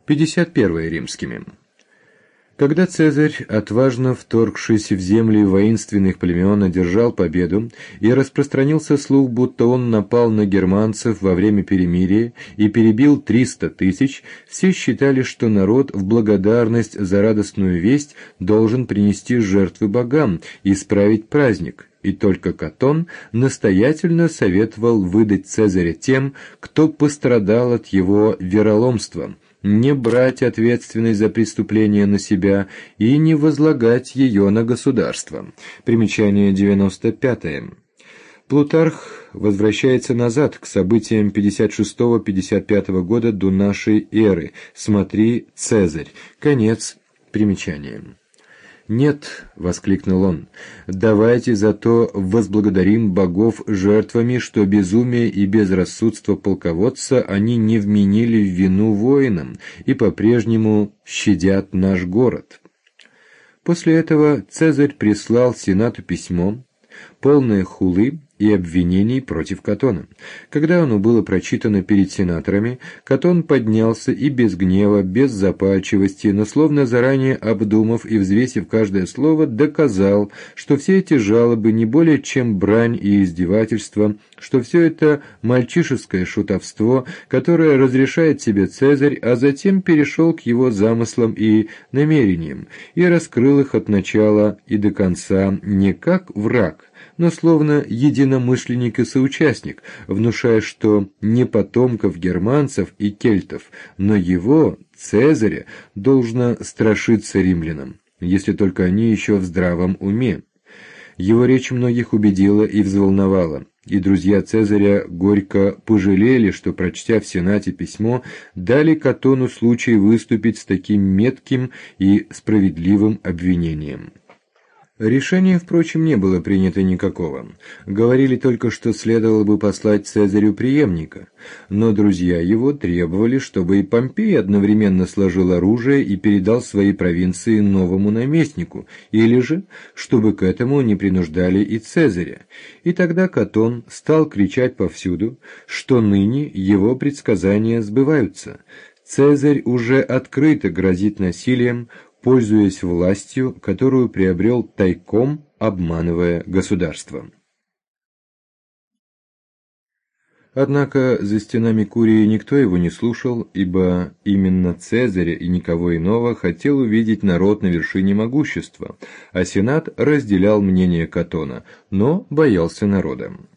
51 римскими. Когда Цезарь, отважно вторгшись в земли воинственных племен, одержал победу, и распространился слух, будто он напал на германцев во время перемирия и перебил 300 тысяч, все считали, что народ в благодарность за радостную весть должен принести жертвы богам и справить праздник, и только Катон настоятельно советовал выдать Цезаря тем, кто пострадал от его вероломства, не брать ответственность за преступление на себя и не возлагать ее на государство. Примечание 95. Плутарх возвращается назад к событиям 56-55 года до нашей эры. Смотри «Цезарь». Конец примечания. «Нет», — воскликнул он, — «давайте зато возблагодарим богов жертвами, что безумие и безрассудство полководца они не вменили в вину воинам и по-прежнему щадят наш город». После этого Цезарь прислал Сенату письмо, полное хулы и обвинений против Катона. Когда оно было прочитано перед сенаторами, Катон поднялся и без гнева, без запальчивости, но словно заранее обдумав и взвесив каждое слово, доказал, что все эти жалобы не более чем брань и издевательство, что все это мальчишеское шутовство, которое разрешает себе Цезарь, а затем перешел к его замыслам и намерениям, и раскрыл их от начала и до конца не как враг, но словно единомышленник и соучастник, внушая, что не потомков германцев и кельтов, но его, Цезаря, должно страшиться римлянам, если только они еще в здравом уме. Его речь многих убедила и взволновала, и друзья Цезаря горько пожалели, что, прочтя в Сенате письмо, дали Катону случай выступить с таким метким и справедливым обвинением. Решения, впрочем, не было принято никакого. Говорили только, что следовало бы послать Цезарю преемника, но друзья его требовали, чтобы и Помпей одновременно сложил оружие и передал свои провинции новому наместнику, или же, чтобы к этому не принуждали и Цезаря. И тогда Катон стал кричать повсюду, что ныне его предсказания сбываются. Цезарь уже открыто грозит насилием, пользуясь властью, которую приобрел тайком, обманывая государство. Однако за стенами Курии никто его не слушал, ибо именно Цезаря и никого иного хотел увидеть народ на вершине могущества, а Сенат разделял мнение Катона, но боялся народа.